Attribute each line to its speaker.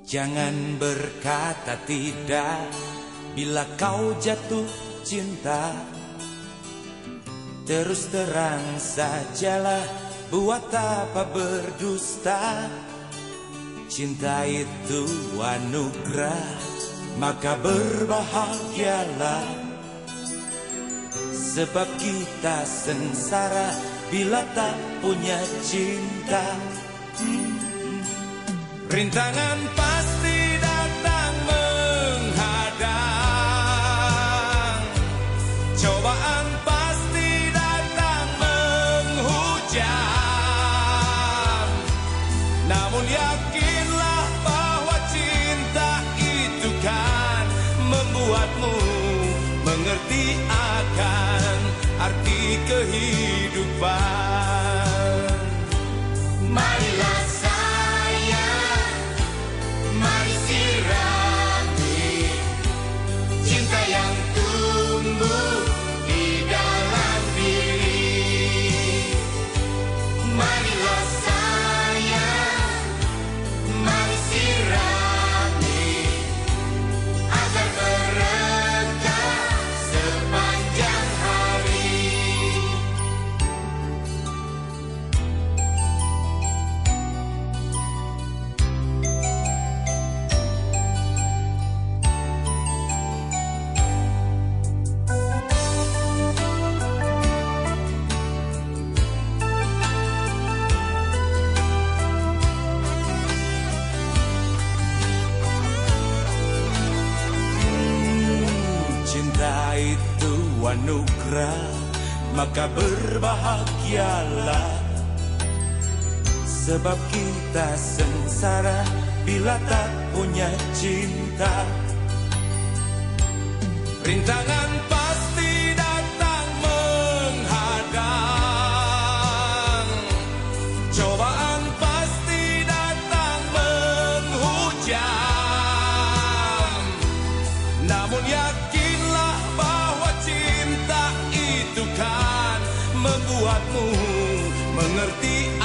Speaker 1: Jangan berkata tidak bila kau jatuh cinta. Terus terang sajalah, buat apa berdusta. Cinta itu anugerah, maka berbahagialah. Sebab kita sengsara bila tak punya cinta. Rintangan pasti datang menghadang, cobaan pasti datang menghujam. Namun yakinlah bahwa cinta itu kan membuatmu mengerti akan arti kehidupan. Marilah sayang, mari sirami cinta yang tumbuh di dalam diri. Marilah sayang, mari sirami agar berkah sepanjang hari. Cinta itu anugerah, maka berbahagialah. Sebab kita sengsara bila tak punya cinta. Rintangan pasti datang menghadang, cobaan pasti datang menghujam. Namun yakinlah bahwa cinta itu kan membuatmu mengerti